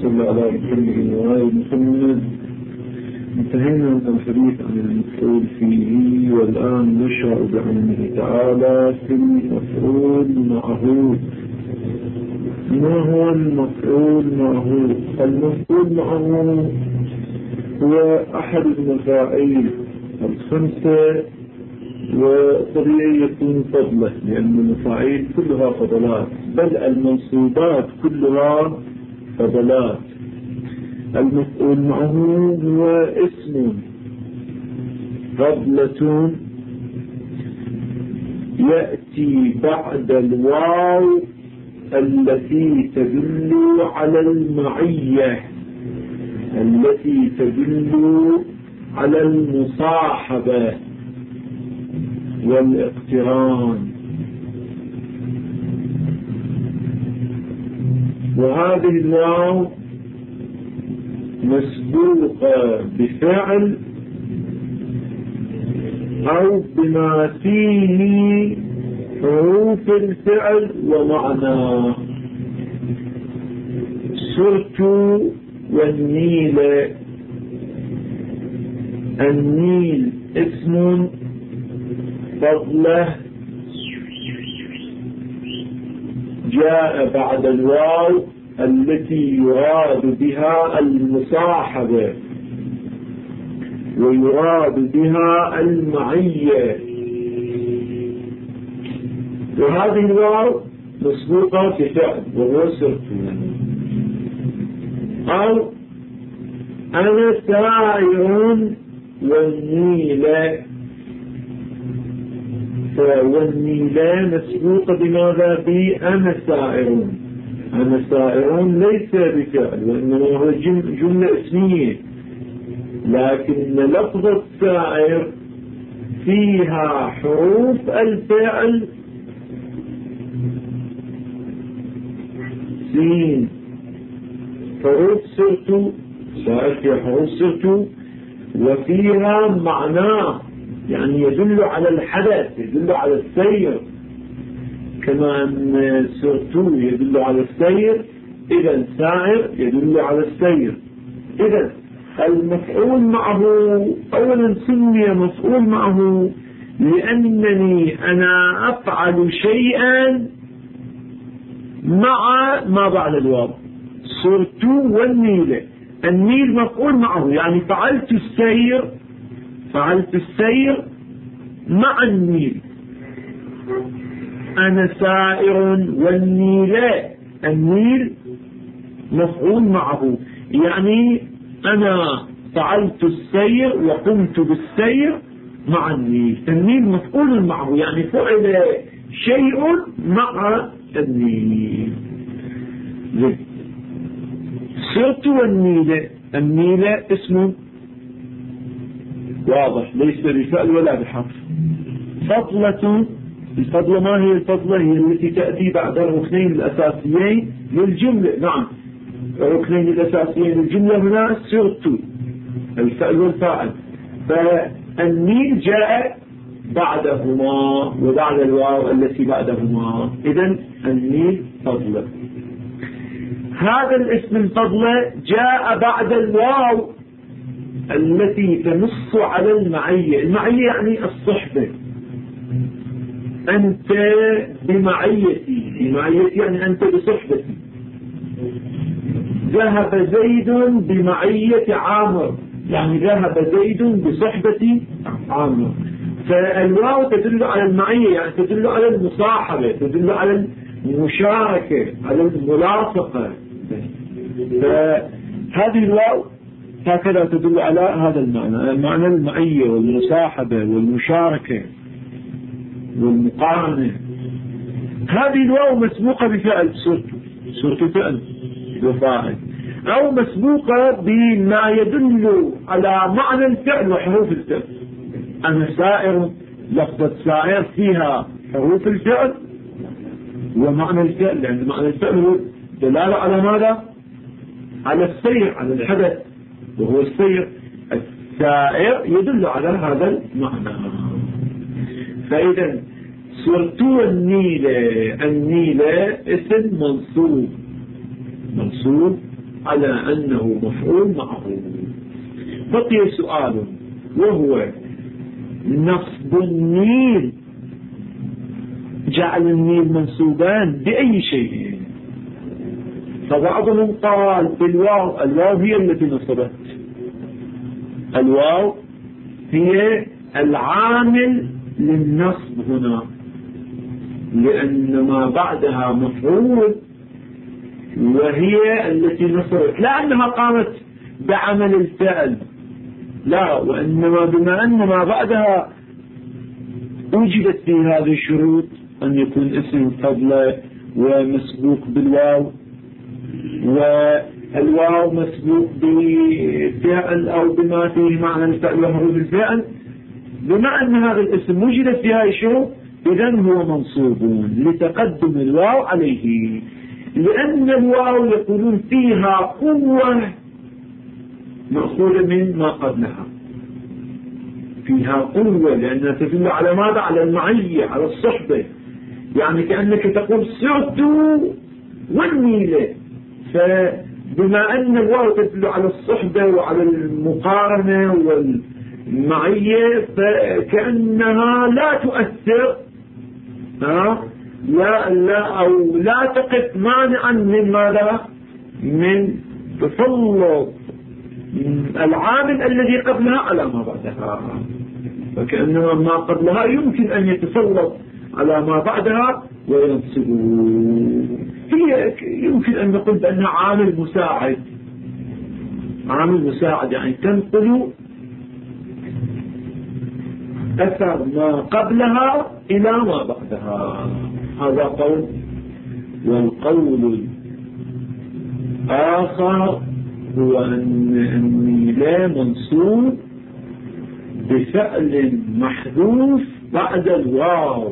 صل على محمد وآل محمد. انتهينا من الحديث عن المفعول فيه، والآن نشرع بعلمه تعالى في المفعول معه. ما هو المفعول معه؟ المفعول معه هو أحد المفاعيل الخمسة، وطبيعي يكون فضله، لأن المفاعيل كلها فضلات، بل المنصوبات كلها فضلات. المفعول معه هو اسم فضلة يأتي بعد الواو التي تدل على المعية، التي تدل على المصاحبة والاقتران. وهذه الواو مسبوقة بفعل أو بما فيه حروف الفعل ومعناه. سرت والنيل. النيل اسم فضله جاء بعد الواو التي يراد بها المصاحبة ويراد بها المعية، وهذه الواو مسبوقة بفعل وهو سرت. أو أنا سائر والنيل، والنيل مسبوقة بماذا؟ بأنا سائر. أنا سائر ليس بفعل، وإنما هو جملة اسمية، لكن لفظة سائر فيها حروف الفعل سين، حروف سرت، سائر فيها حروف سرت، وفيها معناه، يعني يدل على الحدث، يدل على السير، كما أن سرت يدل على السير، إذا سائر يدل على السير. إذا المفعول معه أولا سمي مفعول معه لأنني أنا أفعل شيئا مع ما بعد الواو. سرت والنيل، النيل مفعول معه، يعني فعلت السير، فعلت السير مع النيل. أنا سائر والنيل، النيل مفعول معه، يعني أنا فعلت السير وقمت بالسير مع النيل. النيل مفعول معه، يعني فعل شيء مع النيل. سرت والنيل، النيل اسم واضح ليس بفعل ولا بحرف. فضلة، الفضلة ما هي الفضلة؟ هي التي تأتي بعد الركنين الأساسيين للجملة. نعم، الركنين الأساسيين للجملة هنا سرت، الفعل والفاعل، فالنيل جاء بعدهما وبعد الواو التي بعدهما، إذن النيل فضلة. هذا الاسم الفضلة جاء بعد الواو التي تنص على المعية. المعية يعني الصحبة، أنت بمعيتي، بمعيتي يعني أنت بصحبتي. ذهب زيد بمعية عامر، يعني ذهب زيد بصحبة عامر. فالواو تدل على المعية، يعني تدل على المصاحبة، تدل على المشاركة، على الملاصقة. فهذه الواو هكذا تدل على هذا المعنى، معنى المعية والمصاحبة والمشاركة والمقارنة. هذه الواو مسبوقة بفعل سرت فعل وفاعل، أو مسبوقة بما يدل على معنى الفعل وحروف الفعل. أنا سائر، لفظة سائر فيها حروف الفعل ومعنى الفعل، لأن معنى الفعل هو دلالة على ماذا؟ على السير، على الحدث، وهو السير. السائر يدل على هذا المعنى. فإذا سرت النيل، النيل اسم منصوب، منصوب على أنه مفعول معه. بقي سؤال، وهو نصب النيل، جعل النيل منصوبان بأي شيء؟ فبعضهم قال بالواو، الواو هي التي نصبت، الواو هي العامل للنصب هنا، لأن ما بعدها مفعول وهي التي نصبت، لا أنها قامت بعمل الفعل، لا، وإنما بما أن ما بعدها وجدت في هذه الشروط، أن يكون اسم فضله ومسبوق بالواو، والواو مسبوق بفعل أو بما فيه معنى الفعل وحروف الفعل، بما أن هذا الاسم وجدت في هذه الشروط إذن هو منصوب لتقدم الواو عليه، لأن الواو يقولون فيها قوة مأخوذة من ما قبلها، فيها قوة لأنها تدل على ماذا؟ على المعية، على الصحبة، يعني كأنك تقول سرت والنيلة، فبما أن الواو تدل على الصحبة وعلى المقارنة والمعية فكأنها لا تؤثر، لا تقف مانعا من ماذا؟ من تسلط العامل الذي قبلها على ما بعدها، فكأنما ما قبلها يمكن أن يتسلط على ما بعدها وينصبه. هي يمكن أن نقول بأنها عامل مساعد، عامل مساعد يعني تنقل أثر ما قبلها إلى ما بعدها. هذا قول. والقول الآخر هو أني لا منصوب بفعل محذوف بعد الواو،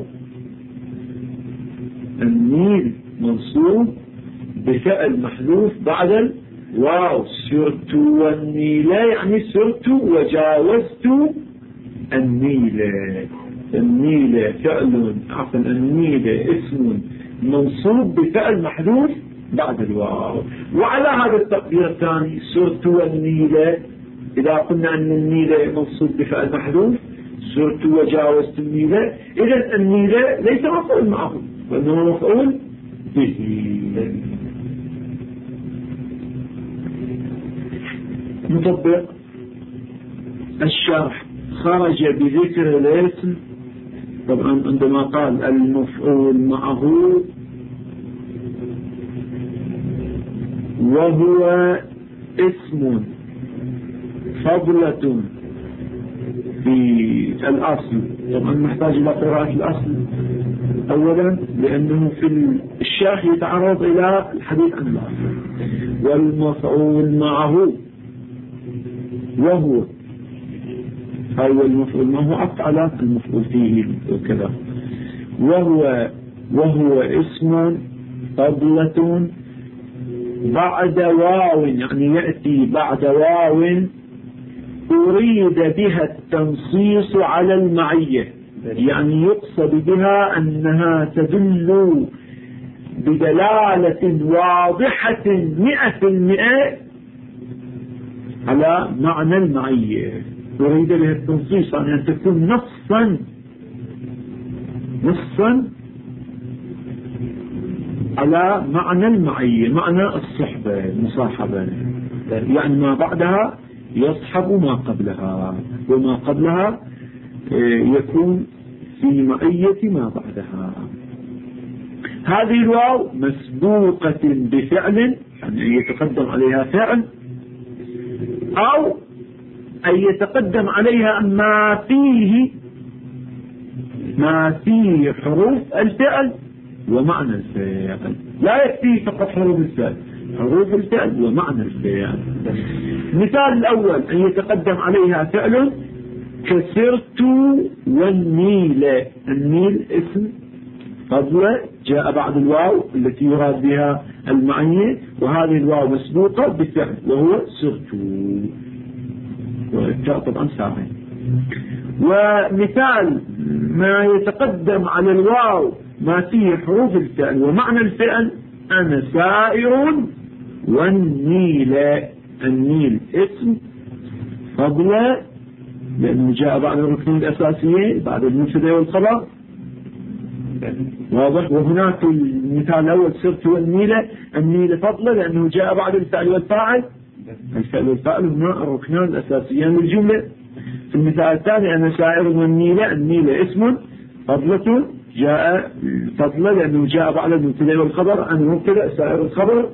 النيل منصوب بفعل محذوف بعد الواو، سرت والنيل يعني سرت وجاوزت النيل، النيل فعل عفوا النيل اسم منصوب بفعل محذوف بعد الواو. وعلى هذا التقدير الثاني سرت والنيل، إذا قلنا أن النيل منصوب بفعل محذوف سرت وجاوزت النيل، إذن النيل ليس مفعول معه وإنما مفعول به. نطبق الشرح. خرج بذكر الاسم، طبعا عندما قال المفعول معه وهو اسم فضلة في الأصل، طبعا نحتاج إلى قراءة الأصل أولا لأنه في الشرح يتعرض إلى الحديث عن الأصل. والمفعول معه وهو هو المفعول معه أفعل المفعول فيه وكذا، وهو اسم فضلة بعد واو، يعني يأتي بعد واو أريد بها التنصيص على المعية، يعني يقصد بها أنها تدل بدلالة واضحة 100% على معنى المعية. أريد بها التنصيص يعني أن تكون نصا على معنى المعية، معنى الصحبة المصاحبة، يعني ما بعدها يصحب ما قبلها، وما قبلها يكون في معية ما بعدها. هذه الواو مسبوقة بفعل، يعني يتقدم عليها فعل، أو أن يتقدم عليها ما فيه حروف الفعل ومعنى الفعل. لا يكفي فقط حروف الفعل، حروف الفعل ومعنى الفعل. مثال الأول أن يتقدم عليها فعل كسرت والنيل، النيل اسم فضلة جاء بعد الواو التي يراد بها المعية، وهذه الواو مسبوقة بفعل وهو سرت، والتاء طبعا ساكن. ومثال ما يتقدم على الواو ما فيه حروف الفعل ومعنى الفعل أنا سائر والنيل. النيل اسم فضل لأنه جاء بعد الركن الأساسية بعد المبتدا والخبر، واضح. وهناك المثال الأول سرت والنيل، النيل فضل لأنه جاء بعد الفعل والفاعل، الفعل والفاعل هما الركنان الأساسيان للجملة. في المثال الثاني أن سائر والنيل، النيل اسم فضلة جاء فضل لأنه جاء بعد المبتدا والخبر، أن مبتدا سائر الخبر.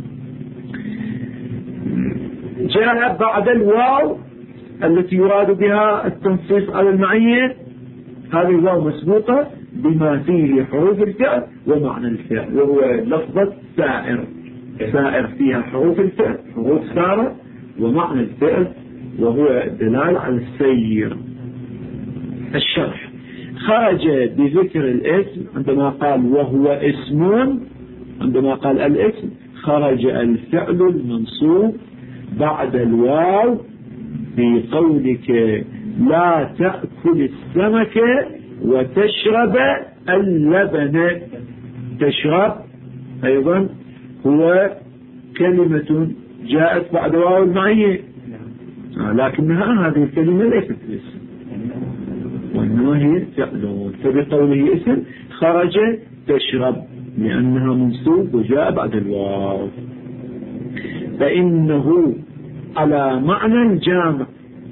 جاء بعد الواو التي يراد بها التنصيص على المعية، هذه الواو مسبوقة بما فيه حروف الفعل ومعنى الفعل، وهو لفظة سائر. سائر فيها حروف الفعل، حروف سارة، ومعنى الفعل وهو دلال على السير. الشرح: خرج بذكر الاسم عندما قال وهو اسم، عندما قال الاسم خرج الفعل المنصوب بعد الواو في قولك لا تأكل السمك وتشرب اللبن. تشرب أيضا هو كلمة جاءت بعد واو المعية، لكنها هذه الكلمة ليست اسم وإنما هي فعل، فبقوله اسم خرج تشرب لأنها منصوب وجاء بعد الواو. فإنه على معنى الجامع،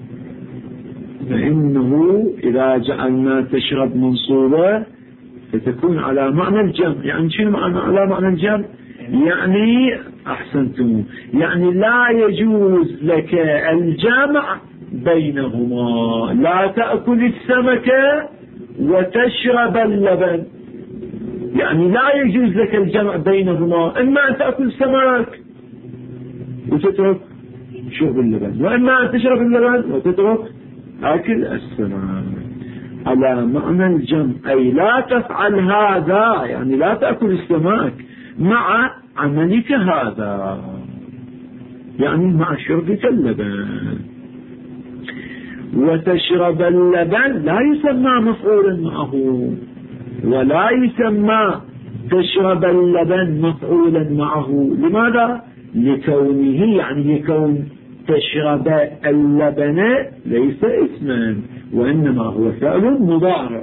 فإنه إذا جعلنا تشرب منصوبة فتكون على معنى الجمع. يعني شنو معنى على معنى الجمع؟ يعني أحسنتم، يعني لا يجوز لك الجمع بينهما، لا تأكل السمك وتشرب اللبن، يعني لا يجوز لك الجمع بينهما، إما أن تأكل السمك وتترك شرب اللبن، وإما أن تشرب اللبن وتترك أكل السمك. على معنى الجمع أي لا تفعل هذا، يعني لا تأكل السمك مع عملك هذا، يعني مع شربك اللبن. وتشرب اللبن لا يسمى مفعولا معه، ولا يسمى تشرب اللبن مفعولا معه. لماذا؟ لكونه، يعني لكون تشرب اللبن ليس اسما وإنما هو فعل مضارع.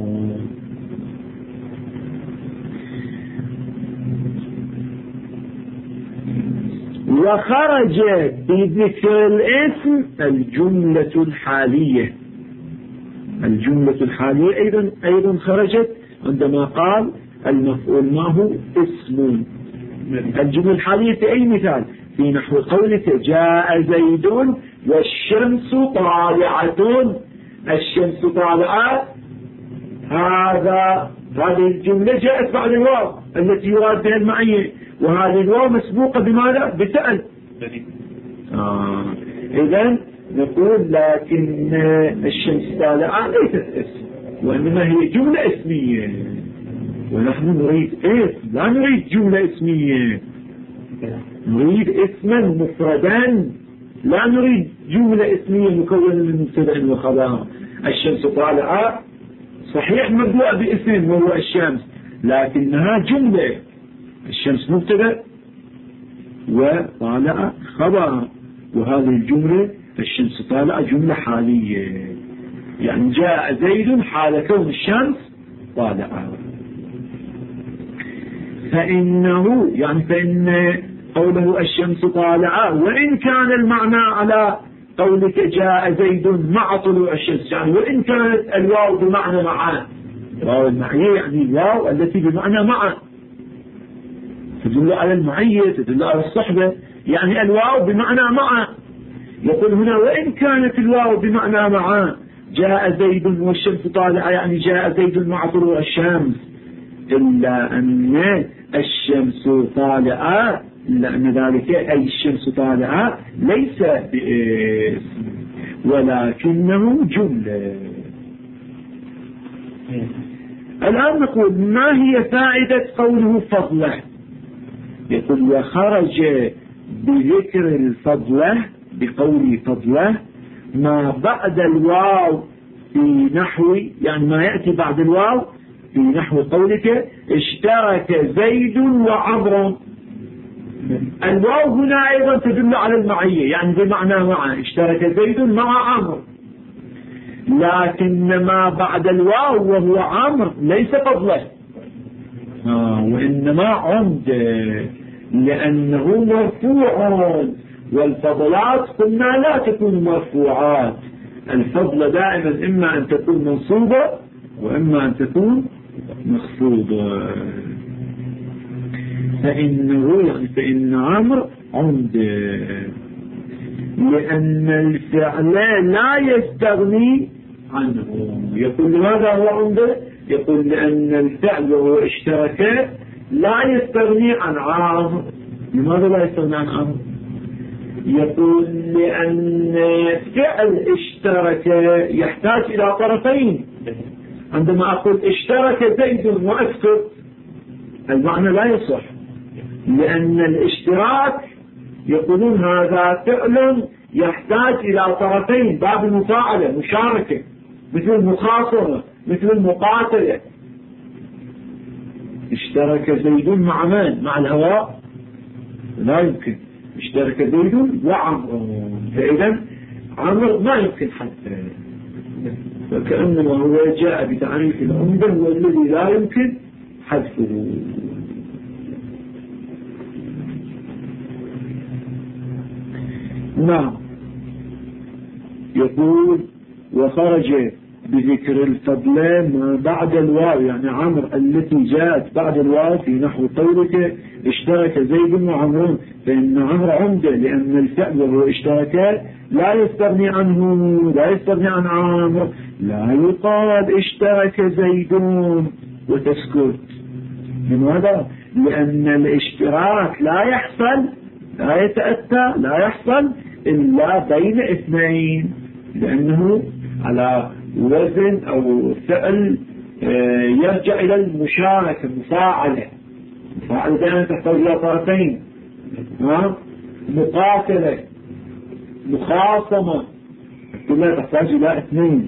وخرج بذكر الاسم الجملة الحالية. الجملة الحالية أيضا خرجت عندما قال المفعول معه اسم. الجملة الحالية في أي مثال؟ في نحو قولك جاء زيد والشمس طالعة. الشمس طالعة، هذه الجملة جاءت بعد الواو التي يراد بها المعية، وهذه الواو مسبوقة بماذا؟ بفعل. إذن نقول لكن الشمس طالعة ليست اسم وإنما هي جملة اسمية، ونحن نريد اسم، لا نريد جملة اسمية، نريد اسما مفردا، لا نريد جملة اسمية مكونة من مبتدا وخبر. الشمس طالعة صحيح مبدوء باسم وهو الشمس، لكنها جملة، الشمس مبتدا وطالعة خبر، وهذه الجملة الشمس طالعة جملة حالية، يعني جاء زيد حال كون الشمس طالعة. فإنه، يعني فإن قوله الشمس طالعة وإن كان المعنى على قولك جاء زيد مع طلوع الشمس، يعني وإن كانت الواو بمعنى معا، واو المعية يعني الواو التي بمعنى معا تدل على المعية، تدل على الصحبة، يعني الواو بمعنى معا. يقول هنا وإن كانت الواو بمعنى معا، جاء زيد والشمس طالعة، يعني جاء زيد مع طلوع الشمس، إلا أن الشمس طالعة، إلا أن ذلك أي الشمس طالعة ليس باسم ولكنه جملة. الآن نقول ما هي فائدة قوله فضله؟ يقول وخرج بذكر الفضله، بقول فضله ما بعد الواو في نحو، يعني ما يأتي بعد الواو في نحو قولك اشترك زيد وعمر. الواو هنا أيضا تدل على المعية، يعني بمعنى مع، اشترك زيد مع عمرو، لكن ما بعد الواو وهو عمرو ليس فضله، وإنما عمده، لأنه مرفوع، والفضلات قلنا لا تكون مرفوعات، الفضل دائما إما أن تكون منصوبة وإما أن تكون مخفوضة. فإن عمرو عمده، لأن الفعل لا يستغني عنه. يقول لماذا هو عمده؟ يقول لأن الفعل وهو اشترك لا يستغني عن عمرو. لماذا لا يستغني عن عمرو؟ يقول لأن فعل اشترك يحتاج إلى طرفين. عندما أقول اشترك زيد وأسكت المعنى لا يصح، لأن الاشتراك يقولون هذا فعل يحتاج إلى طرفين، باب المفاعلة، مشاركة، مثل المخاصمة، مثل المقاتلة. اشترك زيد مع من؟ مع الهواء؟ لا يمكن. اشترك زيد وعمرو، فإذا عمرو ما يمكن حتى، فكأنما هو جاء بتعريف العمدة هو الذي لا يمكن حذفه. نعم. يقول وخرج بذكر الفضل ما بعد الواو، يعني عمرو التي جاءت بعد الواو في نحو قولك اشترك زيد وعمرون، فإن عمرو عمده، لأن الفعل وهو اشترك لا يستغني عنه، لا يستغني عن عمرو. لا يقال اشترك زيد وتسكت. لماذا؟ لأن الاشتراك لا يحصل، لا يتأتى، لا يحصل إلا بين اثنين، لأنه على وزن أو فعل يرجع إلى المشاركة، مفاعلة دائما تحتاج إلى طرفين، مقاتلة، مخاصمة، كلها تحتاج إلى اثنين.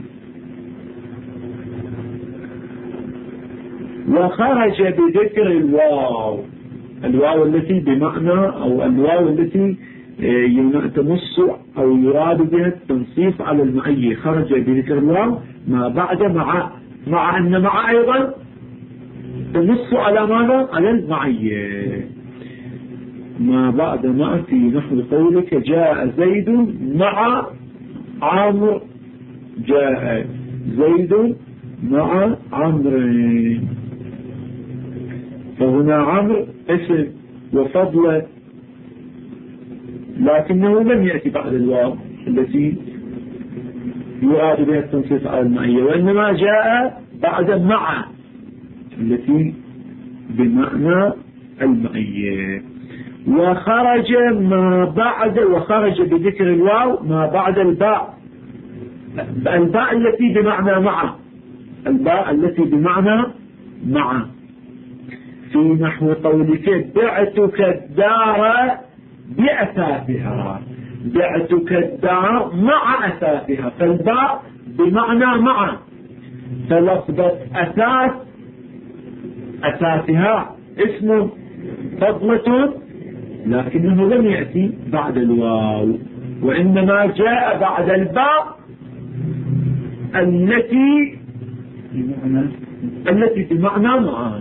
وخرج بذكر الواو التي بمعنى، أو الواو التي تنص أو يراد بها التنصيص على المعية. خرج بذكر الواو ما بعد مع أن مع أيضا تنص على ماذا؟ على المعية. ما بعد مع في نحو قولك جاء زيد مع عمرو، جاء زيد مع عمرو، فهنا عمرو اسم وفضل، لكنه لم يأتي بعد الواو التي يراد بها التنصيص على المعية، وإنما جاء بعد مع التي بمعنى المعية. وخرج بذكر الواو ما بعد الباء التي بمعنى مع، الباء التي بمعنى مع، في نحو قولك بعتك الدار بأثاثها، بعتك الدار مع أثاثها، فالباء بمعنى مع، فلفظة أثاثها اسم فضلة، لكنه لم يأتي بعد الواو، وإنما جاء بعد الباء التي بمعنى مع.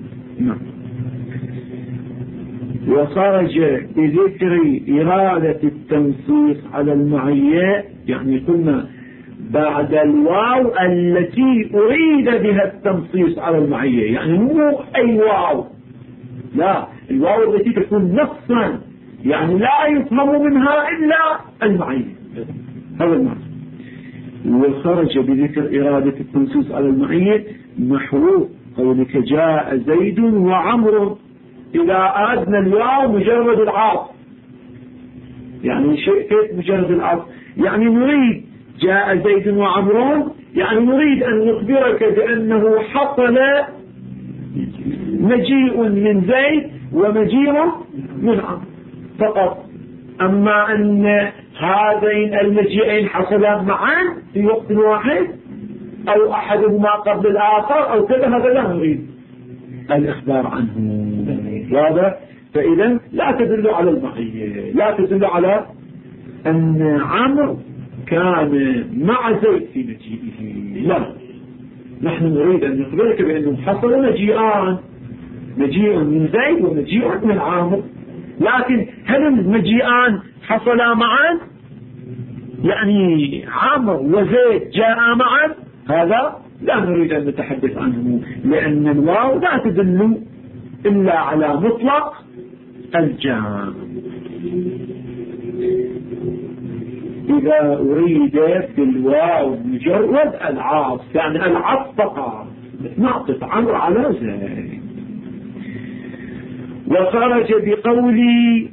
وخرج بذكر إرادة التنصيص على المعية، يعني قلنا بعد الواو التي أريد بها التنصيص على المعية، يعني مو أي واو، لا، الواو التي تكون نصا، يعني لا يفهم منها إلا المعية، هذا المعنى. وخرج بذكر إرادة التنصيص على المعية نحو قولك جاء زيد وعمرو، إذا أردنا الواو مجرد العاطف، يعني شيء كيف مجرد العاطف؟ يعني نريد جاء زيد وعمرون، يعني نريد أن نخبرك بأنه حصل مجيء من زيد ومجيء من عمرو فقط. أما أن هذين المجيئين حصلا معا في وقت واحد أو أحدهما قبل الآخر أو كذا، هذا لا نريد الإخبار عنه. واضح؟ فإذا لا تدل على المعية، لا تدل على أن عمرو كان مع زيد في مجيئه. لا، نحن نريد أن نخبرك بأنه حصل مجيئان، مجيء من زيد ومجيء من عامر، لكن هل المجيئان حصلا معا؟ يعني عامر وزيد جاء معا؟ هذا لا نريد أن نتحدث عنه، لأن الواو لا تدل إلا على مطلق الجمع. إذا أريد بالواو مجرد العطف، يعني العطف فقط، نعطف عمرو على زيد. وخرج بقولي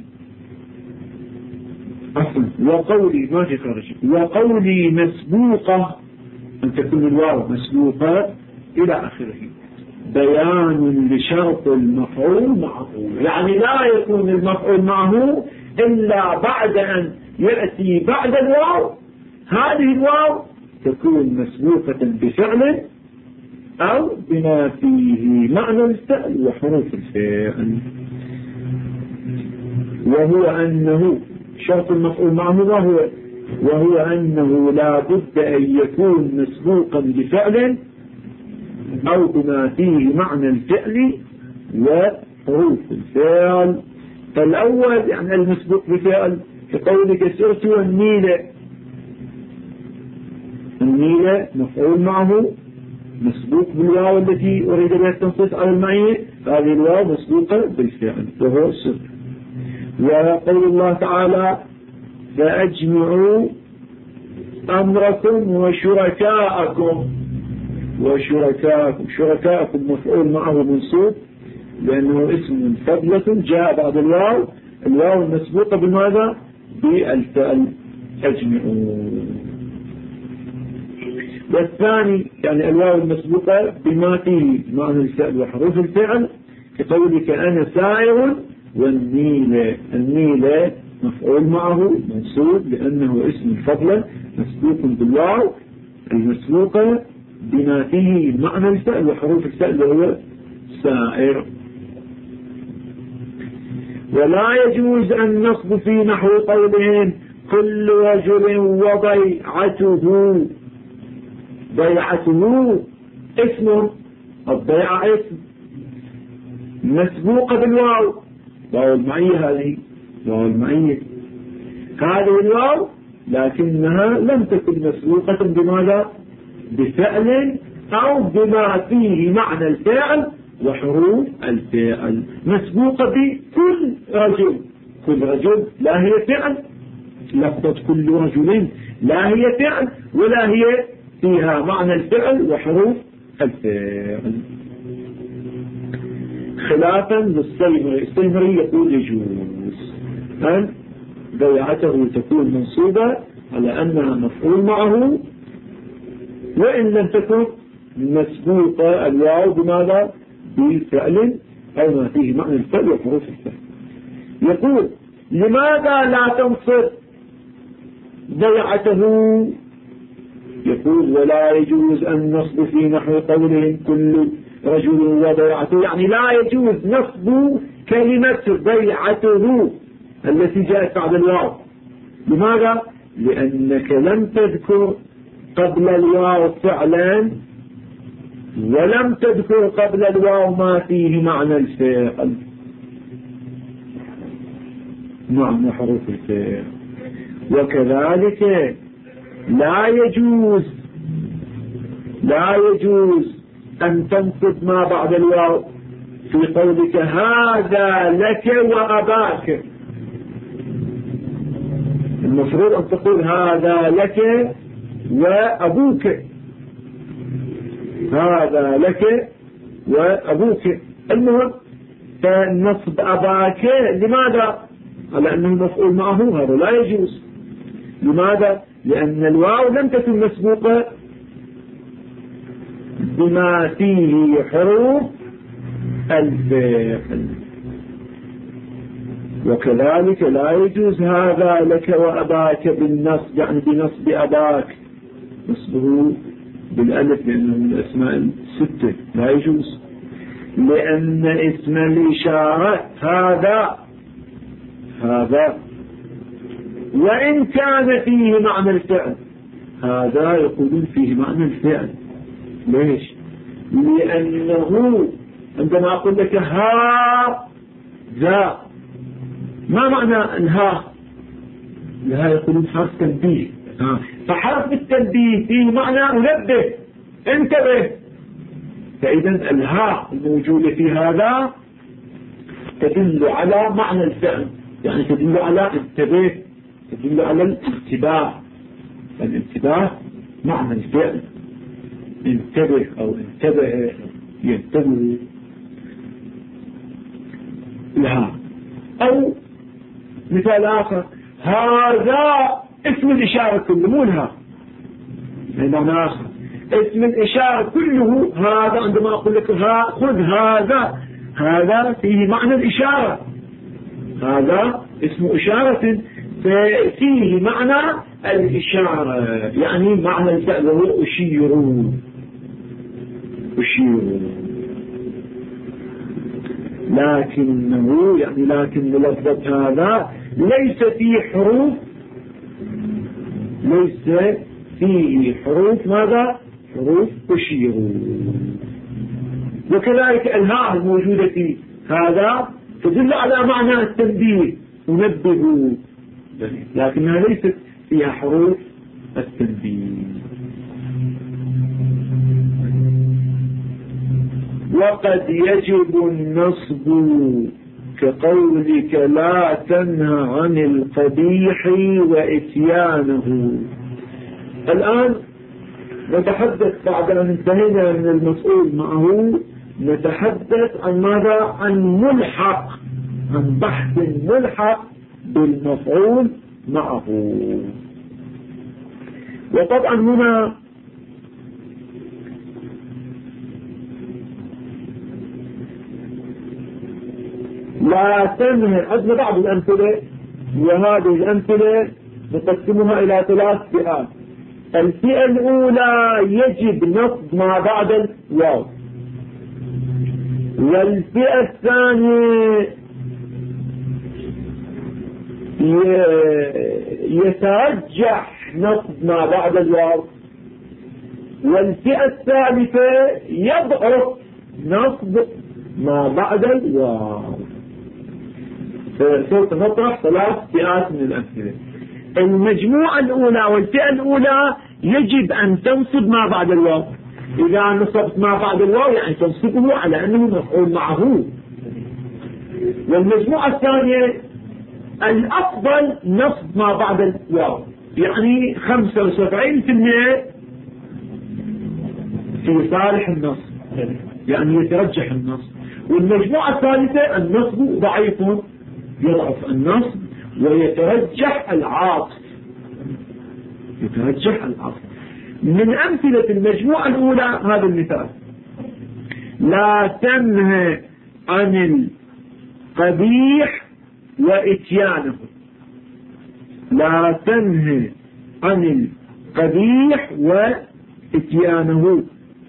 وقولي ما في خرج، وقولي مسبوقة، أن تكون الواو مسبوقة إلى آخره، بيان لشرط المفعول معه، يعني لا يكون المفعول معه إلا بعد أن يأتي بعد الواو، هذه الواو تكون مسبوقة بفعل أو بما فيه معنى الفعل وحروف الفعل. وهو أنه شرط المفعول معه وهو أنه لا بد أن يكون مسبوقا بفعل أو بما فيه معنى الفعل وحروف الفعل. فالأول يعني المسبوق بفعل، كقولك سرت والنيلة، النيلة مفعول معه مسبوق بالواو التي أريد بها التنصيص على المعية، هذه الواو مسبوقة بالفعل وهو السر. وقول الله تعالى فأجمعوا أمركم وشركاءكم، شركاءكم مفعول معه منصوب لأنه اسم فضلة جاء بعد الواو المسبوقة بماذا؟ بالفعل أجمعوا. والثاني يعني الواو المسبوقة بما فيه معنى الفعل وحروف الفعل، كقولك أنا سائر والنيلة مفعول معه منصوب لأنه اسم فضلا مسبوق بالواو المسبوقة بما فيه معنى الفعل وحروف الفعل وهو سائر. ولا يجوز أن نصب في نحو قولهم كل رجل وضيعته، ضيعته اسم، الضيعة اسم مسبوقة بالواو، واو المعية، هذه واو المعية، هذه الواو لكنها لم تكن مسبوقة بماذا؟ بفعل أو بما فيه معنى الفعل وحروف الفعل، مسبوقة بكل رجل، كل رجل لا هي فعل، لفظة كل رجل لا هي فعل ولا هي فيها معنى الفعل وحروف الفعل، خلافا للسيمري. السيمري يقول يجوز أن ضيعته تكون منصوبة على أنها مفعول معه وإن لم تكن مسبوقة الواو بماذا؟ بفعل أو ما فيه معنى الفعل وحروف الفعل. يقول لماذا لا تنصب ضيعته؟ يقول ولا يجوز أن نصب في نحو قولهم كل رجل وضيعته، يعني لا يجوز نصب كلمة ضيعته التي جاءت بعد الواو. لماذا؟ لأنك لم تذكر قبل الواو فعلا ولم تذكر قبل الواو ما فيه معنى الفعل معنى حروف الفعل. وكذلك لا يجوز أن تنصب ما بعد الواو في قولك هذا لك وأباك، المفروض أن تقول هذا لك وأبوك، هذا لك وأبوك. المهم فنصب أباك لماذا؟ على أنه مفعول معه، هذا لا يجوز. لماذا؟ لأن الواو لم تكن مسبوقة بما فيه حروف الفعل. وكذلك لا يجوز هذا لك وأباك بالنصب، يعني بنصب أباك نصبه بالألف لأنه من الأسماء الستة لا يجوز. لأن اسم الإشارة هذا وإن كان فيه معنى الفعل، هذا يقولون فيه معنى الفعل. ليش؟ لأنه عندما أقول لك ذا، ما معنى الها؟ لها يقولون حرف تنبيه. فحرف التنبيه فيه معنى منبه، انتبه. فإذا الها الموجودة في هذا تدل على معنى الفعل، يعني تدل على انتبه، تدل على الانتباه. الانتباه معنى الفعل، انتبه أو انتبه، ينتبه لها. أو مثال آخر، هذا اسم الإشارة كله، مو لها. بمعنى آخر اسم الإشارة كله هذا، عندما أقول لك خذ هذا فيه معنى الإشارة، هذا اسم إشارة فيه معنى الإشارة، يعني معنى الفعل هو أشير. لكنه يعني لكن لفظة هذا ليس فيه حروف، ليس فيه حروف ماذا؟ حروف أشير. وكذلك الهاء الموجودة في هذا تدل على معنى التنبيه، ننبه، لكنها ليست فيها حروف التنبيه. وقد يجب النصب كقولك لا تنهى عن القبيح وإتيانه. الآن نتحدث بعد أن انتهينا من المسؤول معه، نتحدث عن ماذا؟ عن ملحق، عن بحث ملحق بالمفعول معه. وطبعا هنا لا تنهي، عندنا بعض الأمثلة، وهذه الأمثلة نقسمها إلى 3 فئات. الفئة الأولى يجب نصب ما بعد الواو، والفئة الثانية يترجح نصب ما بعد الواو، والفئة الثالثة يضعف نصب ما بعد الواو. فسوف نطرح 3 فئات من الأمثلة. المجموعة الأولى والفئة الأولى يجب أن تنصب ما بعد الواو. إذا نصبت ما بعد الواو يعني تنصبه على أنه مفعول معه. والمجموعة الثانية الأفضل نصب ما بعد الواو، يعني 75% في صالح النصب، يعني يترجح النصب. والمجموعة الثالثة النصب ضعيف، يضعف النصب ويترجح العاطف، يترجح العاطف. من أمثلة المجموعة الأولى هذا المثال: لا تنهى عن القبيح وإتيانه. لا تنهى عن القبيح وإتيانه.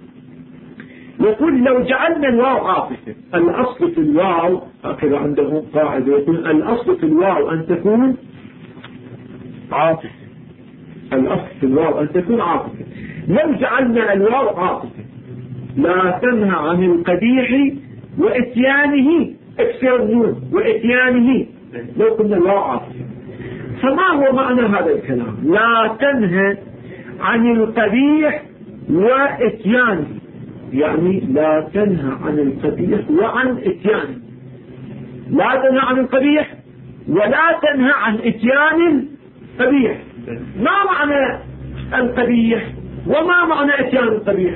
يقول لو جعلنا الواو عاطفة، الأصل في الواو هكذا عندهم قاعدة، يقول الأصل في الواو أن تكون عاطفة، الأصل في الواو أن تكون عاطفة. لو جعلنا الواو عاطفة، لا تنهى عن القبيح وإتيانه، اكسر النون وإتيانه، لو قلنا الواو عاطفة. فما هو معنى هذا الكلام؟ لا تنهى عن القبيح وإتيانه، يعني لا تنهى عن القبيح وعن إتيانه. لا تنهى عن القبيح ولا تنهى عن إتيان القبيح. ما معنى القبيح وما معنى إتيان القبيح؟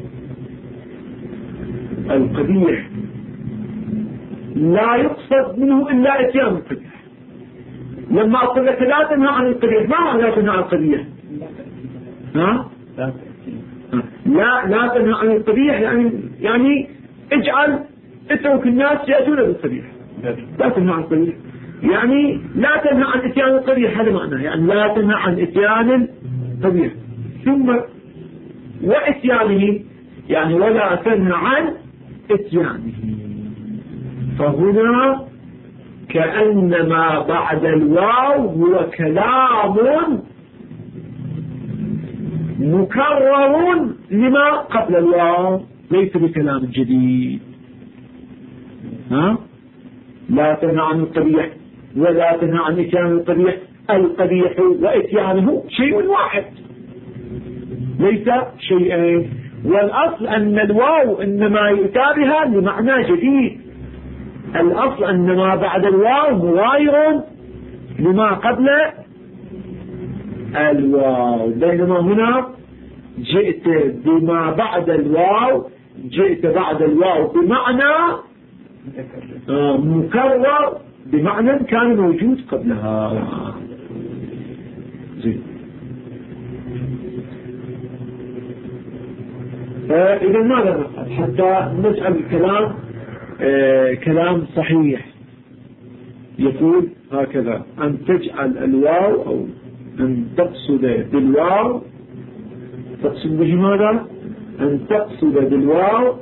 القبيح لا يقصد منه إلا إتيان القبيح. لما أقول لك لا تنهى عن القبيح، ما معنى لا تنهى عن القبيح؟ لا تنهى عن القبيح يعني اترك الناس يأتون بالقبيح. لا تنهى عن القبيح يعني لا تنهى عن اتيان القبيح، هذا معناه، يعني لا تنهى عن اتيان القبيح. ثم واتيانه يعني ولا تنهى عن اتيانه. فهنا كأن ما بعد الواو هو كلام مكرر لما قبل الواو، ليس بكلام جديد. لا تنهى عن القبيح ولا تنهى عن اتيان القبيح، القبيح واتيانه شيء واحد ليس شيئين. والأصل أن الواو إنما يؤتى بها لمعنى جديد، الأصل أن ما بعد الواو مغاير لما قبل الواو، بينما هنا جئت بما بعد الواو، جئت بعد الواو بمعنى مكرر بمعنى كان موجود قبلها. زين. إذا ماذا نفعل حتى نجعل الكلام كلام صحيح؟ يقول هكذا: أن تجعل الواو أو أن تقصد بالواو، تقصد به ماذا؟ أن تقصد بالواو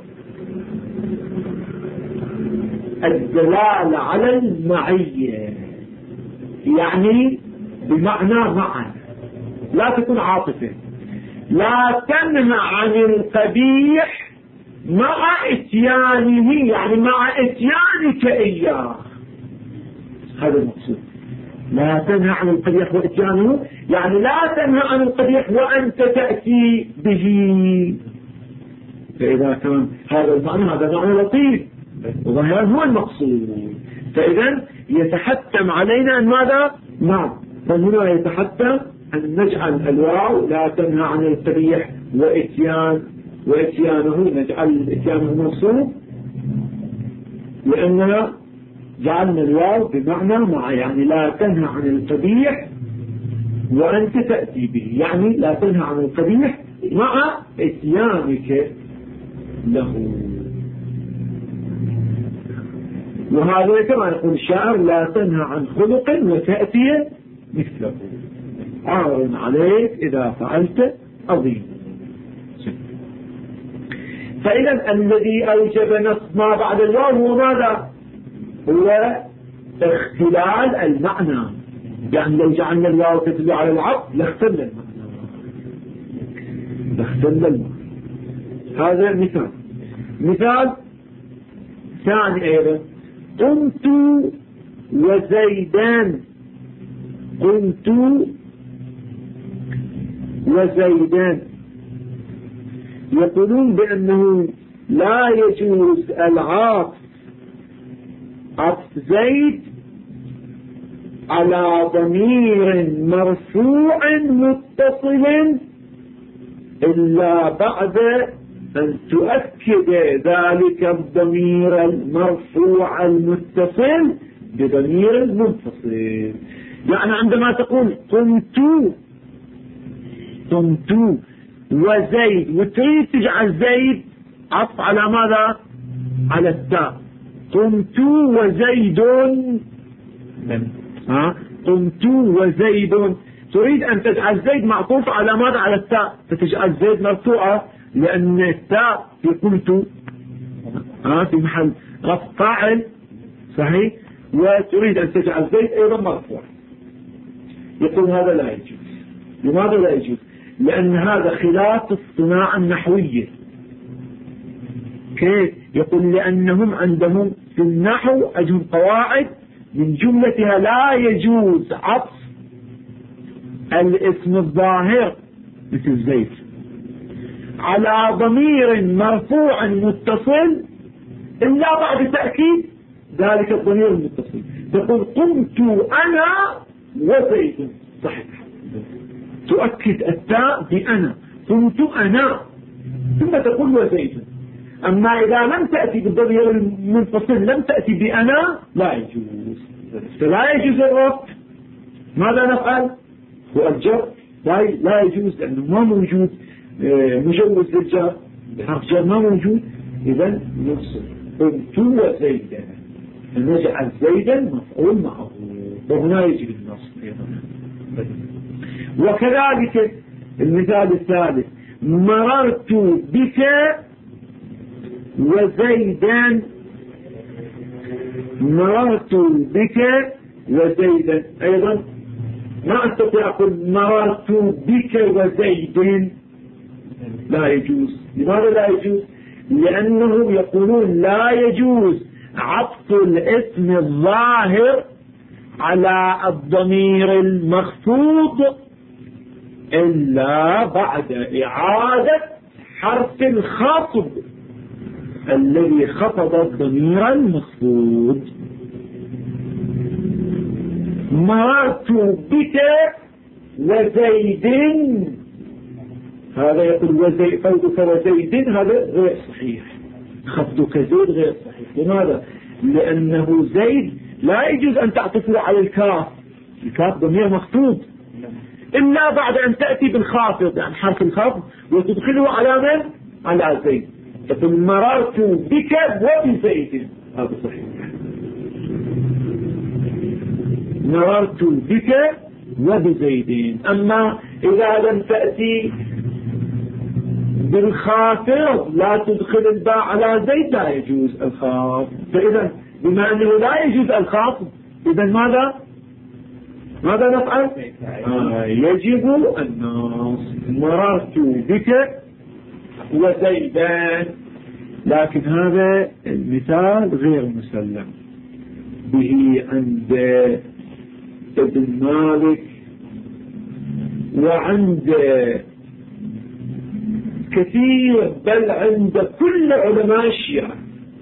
الدلالة على المعية، يعني بمعنى معا، لا تكون عاطفة. لا تنهى عن القبيح مع اتيانه، يعني مع اتيانك إياه، هذا المقصود. لا تنهى عن القبيح واتيانه، يعني لا تنهى عن القبيح وأنت تأتي به. فإذا كان هذا المعنى، هذا معنى لطيف وظاهرا هو المقصود. فإذا يتحتم علينا أن ماذا؟ نعم، فهنا يتحتم أن نجعل الواو لا تنهى عن القبيح وإتيانه، نجعل إتيانه منصوب لأننا جعلنا الواو بمعنى مع، يعني لا تنهى عن القبيح وأنت تأتي به، يعني لا تنهى عن القبيح مع إتيانك له. وهذا كما يقول الشاعر: لا تنهى عن خلق وتأتي مثله، عار عليك إذا فعلت عظيم. فإذا الذي أوجب نصب ما بعد الواو هو ماذا؟ هو اختلال المعنى، يعني لو جعلنا الواو تدل على العطف لاختل المعنى، هذا مثال. مثال ثاني أيضا: قمت وزيدان، قمت وزيدان. يقولون بأنه لا يجوز العطف عطف زيد على ضمير مرفوع متصل إلا بعد أن تؤكد ذلك الضمير المرفوع المتصل بضمير منفصل. يعني عندما تقول قمت وزيد وتريد تجعل زيد عطف على ماذا؟ على التاء. قمت وزيد، قمت وزيد، تريد أن تجعل زيد معطوف على ماذا؟ على التاء، فتجعل زيد مرفوعة لأن التاء في قمت في محل رفع فاعل، صحيح، وتريد أن تجعل زيد أيضا مرفوع. يقول هذا لا يجوز. لماذا لا يجوز؟ لأن هذا خلاف الصناعة النحوية. كيف؟ يقول لأنهم عندهم في النحو عندهم قواعد من جملتها لا يجوز عطف الاسم الظاهر مثل زيد على ضمير مرفوع متصل إلا بعد تأكيد ذلك الضمير المتصل. تقول قمت أنا وزيد، صحيح، تؤكد التاء بأنا، قمت أنا، ثم تقول وزيد. أما إذا لم تأتي بالضمير المنفصل، لم تأتي بأنا، لا يجوز. فلا يجوز الرفع. ماذا نفعل؟ هو الجر لا يجوز لأنه ما موجود مجوز للجر، حرف جر ما موجود. إذن نفصل قمت وزيدا، نجعل زيدا مفعول معه، وهنا يجب النصب أيضا. وكذلك المثال الثالث: مررت بك وزيدا مررت بك وزيدا. أيضا ما أستطيع أقول مررت بك وزيد، لا يجوز. لماذا لا يجوز؟ لأنهم يقولون لا يجوز عطف الاسم الظاهر على الضمير المخفوض إلا بعد إعادة حرف الخفض الذي خفض الضمير المخفوض. مررت بك وزيد، هذا يقول وزيد فوقك وزيد، هذا غير صحيح. خفضك زيد غير صحيح. لماذا؟ لأنه زيد لا يجوز أن تعطفه على الكاف، الكاف ضمير مخفوض، إلا بعد أن تأتي بالخافض، يعني حرف الخفض، وتدخله على من؟ على زيد. تقول مررت بك وبزيد، هذا صحيح. مررت بك وبزيد. أما إذا لم تأتي بالخافض لا تدخل الباء على زيد لا يجوز الخافض. فإذا بما أنه لا يجوز الخافض، إذا ماذا نفعل؟ يجب النص. مررت بك وزيدان. لكن هذا المثال غير مسلم به عند ابن مالك وعند كثير، بل عند كل علماء الشيعة،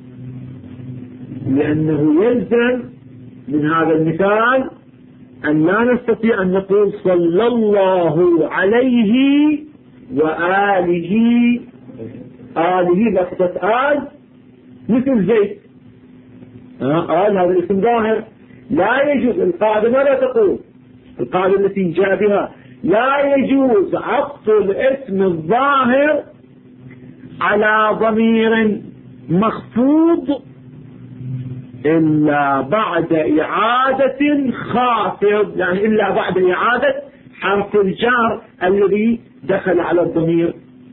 لأنه يلزم من هذا المثال أن لا نستطيع أن نقول صلى الله عليه وآله، آله لفظة آل مثل زيد، آل هذا الاسم ظاهر، لا يجوز. القاعدة ماذا تقول؟ القاعدة التي جاء بها لا يجوز عطف الاسم الظاهر على ضمير مخفوض إلا بعد إعادة خافض، يعني إلا بعد إعادة حرف الجار الذي دخل على الضمير.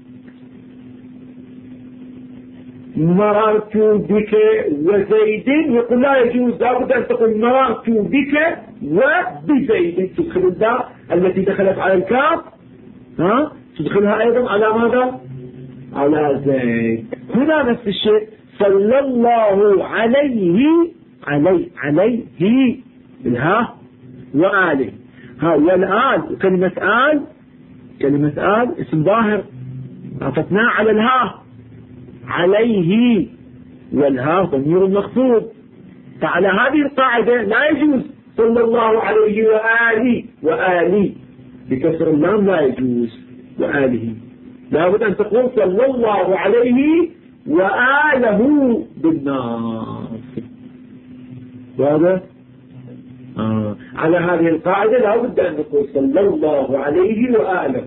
مررت بك وزيد، يقول لا يجوز، لابد أن تقول مررت بك وبزيد، تدخل الداء التي دخلت على الكاف تدخلها أيضا على ماذا؟ على زيد. هنا نفس الشيء، صلى الله عليه بالها وآله. والآل كلمة آل اسم ظاهر عطفناه على الها، عليه والها ضمير مخفوض. فعلى هذه القاعدة لا يجوز صلى الله عليه وآله بكسر اللام، لا يجوز وآله، لابد أن تقول صلى الله عليه وآله بالناص. وهذا على هذه القاعدة لابد أن نقول صلى الله عليه وآله.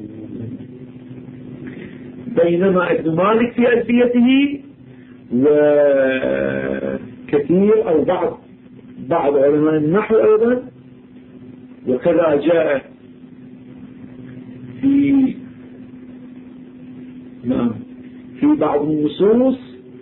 بينما ابن مالك في ألفيته وكثير أو بعض علماء النحو أيضا، وكذا جاء في بعض النصوص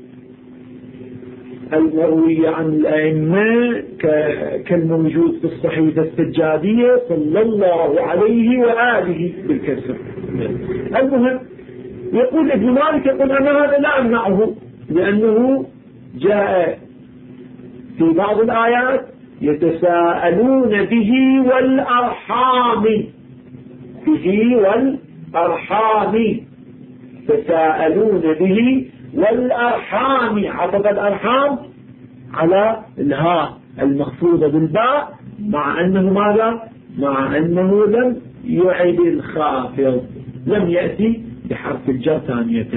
المروية عن الأئمة كالموجود في الصحيفة السجادية صلى الله عليه وآله بالكسر. المهم يقول ابن مالك يقول أنا هذا لا أمنعه، لأنه جاء في بعض الآيات يتساءلون به والأرحام، تساءلون به والأرحام، عطف الأرحام على الهاء المخفوضة بالباء، مع أنه ماذا؟ مع أنه لم يعد الخافض، لم يأتي بحرف الجر ثانية.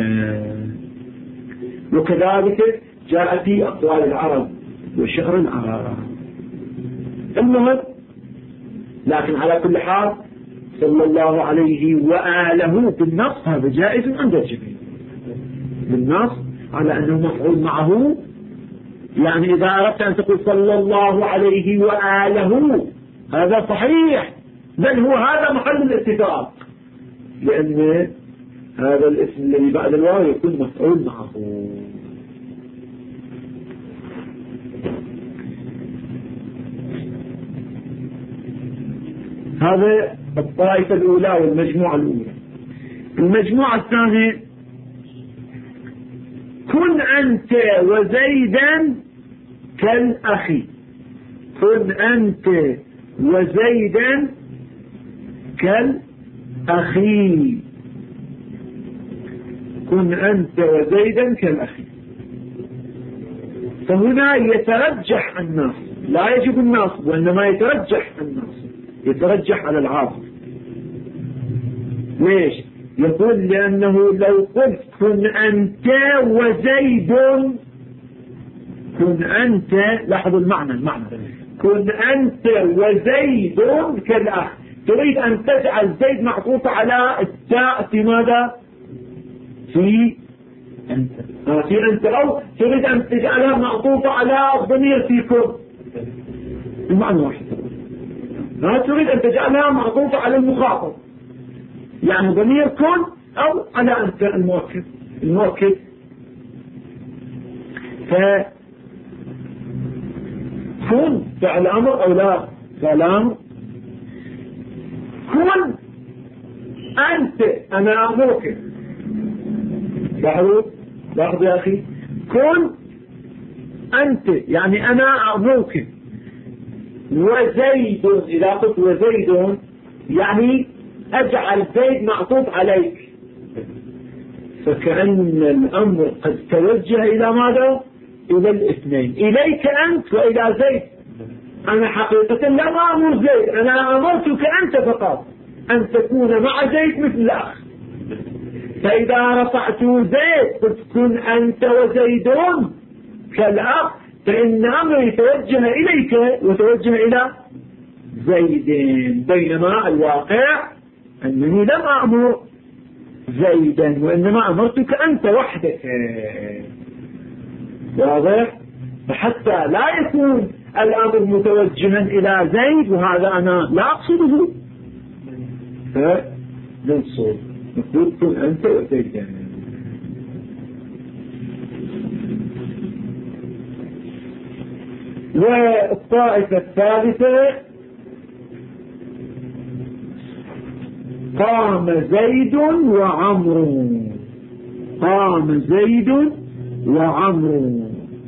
وكذلك جاء في أقوال العرب وشعر العرب. المهم لكن على كل حال صلى الله عليه وآله بالنص هذا جائز عند الجميع، بالنص على أنه مفعول معه. يعني إذا أردت أن تقول صلى الله عليه وآله هذا صحيح، بل هو هذا محل الاتفاق، لأن هذا الاسم الذي بعد الواو يكون مفعول معه. هذا الطائفة الأولى والمجموعة الأولى. المجموعة الثانية: كن أنت وزيدا كالأخي. كن أنت وزيدا كالأخي. كن أنت وزيدا كالأخي. فهنا يترجح الناس، لا يجب الناصب، وإنما يترجح الناس، يترجح على العاطف. ليش؟ يقول لأنه لو قلت كن أنت وزيد، كن أنت، لاحظوا المعنى، كن أنت وزيد كالأخ، تريد أن تجعل زيد معطوفة على التاء في ماذا؟ في أنت. أو تريد أن تجعلها معطوفة على الضمير في كن، المعنى واحد. ما تريد أن تجعلها معطوفة على المخاطب، يعني ضمير كن أو على أنت المؤكد. فكن فعل أمر أو لا فعل أمر. كن أنت، أنا أمرك. لاحظوا يا أخي، كن أنت يعني أنا أمرك. وزيد، إذا قلت وزيد يعني أجعل زيد معطوف عليك، فكأن الأمر قد توجه إلى ماذا؟ إلى الاثنين، إليك أنت وإلى زيد. أنا حقيقة لا أمر زيد، أنا أمرتك أنت فقط أن تكون مع زيد مثل الأخ. فإذا رفعت زيد قلت كن أنت وزيدون كالأخ، فإن أمري يتوجه إليك وتوجه إلى زيدين، بينما الواقع أنني لم أأمر زيدا وإنما أمرتك أنت وحدك. واضح؟ فحتى لا يكون الأمر متوجها إلى زيد وهذا أنا لا أقصده، فننصر نقول كن أنت وزيدا. والطائفة الثالثة: قام زيد وعمر. قام زيد وعمر.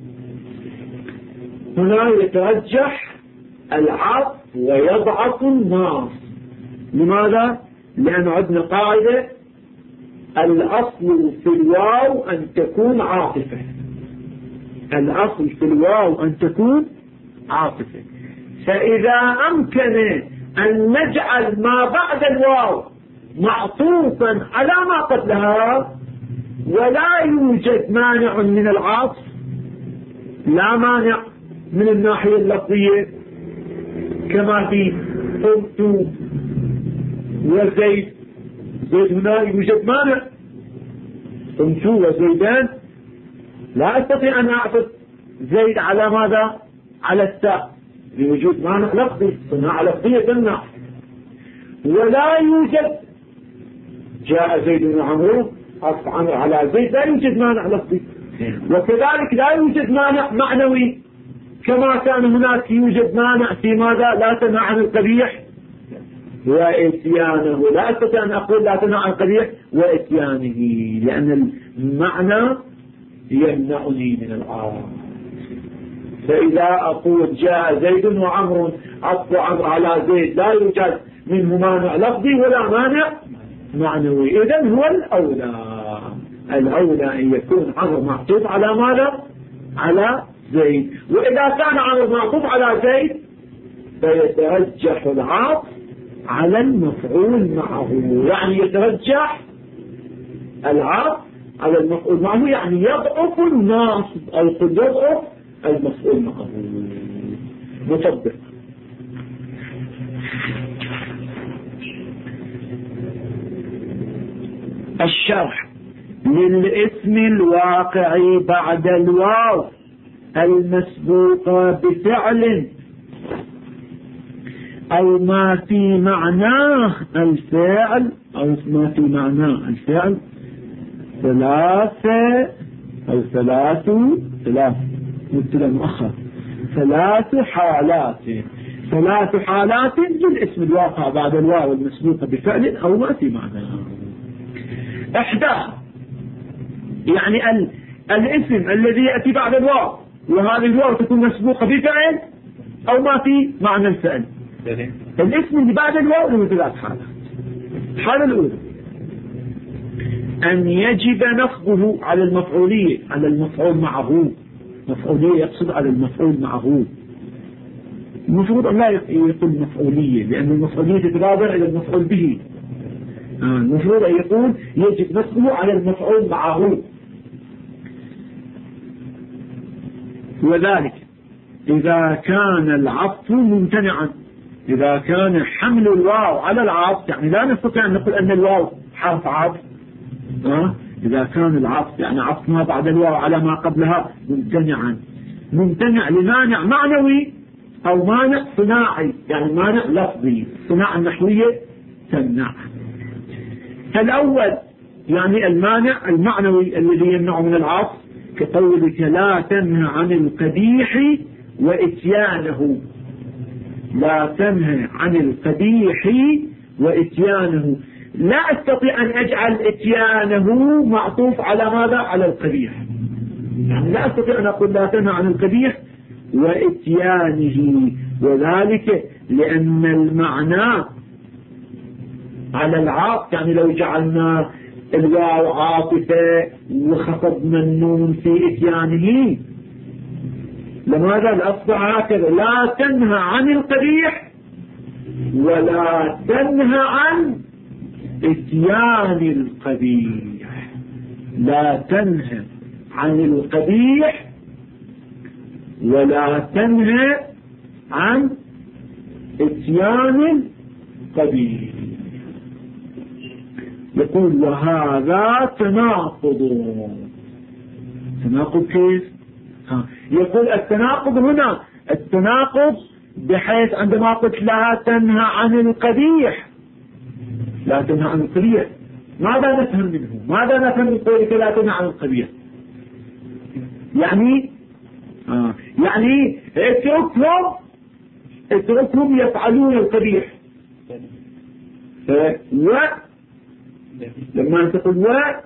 هنا يترجح العطف ويضعف الناصب. لماذا؟ لأن عندنا قاعدة: الأصل في الواو أن تكون عاطفة. الأصل في الواو أن تكون عاطفة. فإذا أمكن أن نجعل ما بعد الواو معطوفا على ما قبلها ولا يوجد مانع من العطف، لا مانع من الناحية اللفظية كما في قمت وزيد، زيد هنا يوجد مانع، قمت وزيدان لا أستطيع أن أعطف زيد على ماذا؟ على التاء لوجود مانع لفظي، صناعة لفظية تمنع. ولا يوجد جاء زيد وعمر عطف عمر على زيد، لا يوجد مانع لفظي. وكذلك لا يوجد مانع معنوي كما كان هناك يوجد مانع في ماذا؟ لا تنهى عن القبيح وإتيانه. لا أستطيع أن أقول لا تنهى عن القبيح وإتيانه، لأن المعنى يمنعني من العار. فإذا أقول جاء زيد وعمر عطف عمر على زيد لا يوجد منه مانع لفظي ولا مانع معنوي، إذن هو الأولى أن يكون عمر معطوف على ماذا؟ على زيد. وإذا كان عمر معطوف على زيد فيترجح العطف على المفعول معه، يعني يترجح العطف على المفعول معه، يعني يضعف الناصب أو قد يضعف المفعول معه. مطبق. الشرح: للاسم الواقع بعد الواو المسبوق بفعل أو ما في معناه الفعل ثلاث مبتدأ مؤخر، 3 حالات. ثلاث حالات للاسم الواقع بعد الواو المسبوقة بفعل أو ما في معنى. إحدى يعني الاسم الذي يأتي بعد الواو وهذه الواو تكون مسبوقة بفعل أو ما في معنى الفعل. الاسم اللي بعد الواو له ثلاث حالات. الحالة الأولى أن يجب نصبه على المفعولية، على المفعول معه. مفعولية يقصد على المفعول معه. المفروض أن لا يقول مفعولية، لأن المفعولية تتبادر إلى المفعول به. المفروض أن يقول يجب نصبه على المفعول معه. وذلك إذا كان العطف ممتنعا، إذا كان حمل الواو على العطف، يعني لا نستطيع أن نقول أن الواو حرف عطف. إذا كان العطف يعني عطف ما بعد الواو على ما قبلها ممتنعا، ممتنع لمانع معنوي أو مانع صناعي، يعني مانع لفظي. الصناعة النحوية تمنع. فالأول يعني المانع المعنوي الذي يمنع من العطف، كقولك لا تنهى عن القبيح وإتيانه. لا تنهى عن القبيح وإتيانه، لا أستطيع أن أجعل إتيانه معطوف على ماذا؟ على القبيح. يعني لا أستطيع أن أقول لا تنهى عن القبيح وإتيانه، وذلك لأن المعنى على العاطف. يعني لو جعلنا الواو عاطفة وخفضنا النون في إتيانه لماذا؟ لأصبح هكذا: لا تنهى عن القبيح ولا تنهى عن إتيان القبيح. لا تنهى عن القبيح ولا تنهى عن إتيان القبيح. يقول وهذا تناقض. تناقض كيف؟ يقول التناقض هنا التناقض بحيث عندما قلت لا تنهى عن القبيح، لا تنهى عن القبيح، ماذا نفهم منه؟ ماذا نفهم من قولك لا تنهى عن القبيح؟ يعني اتركهم يفعلون القبيح. لما تقول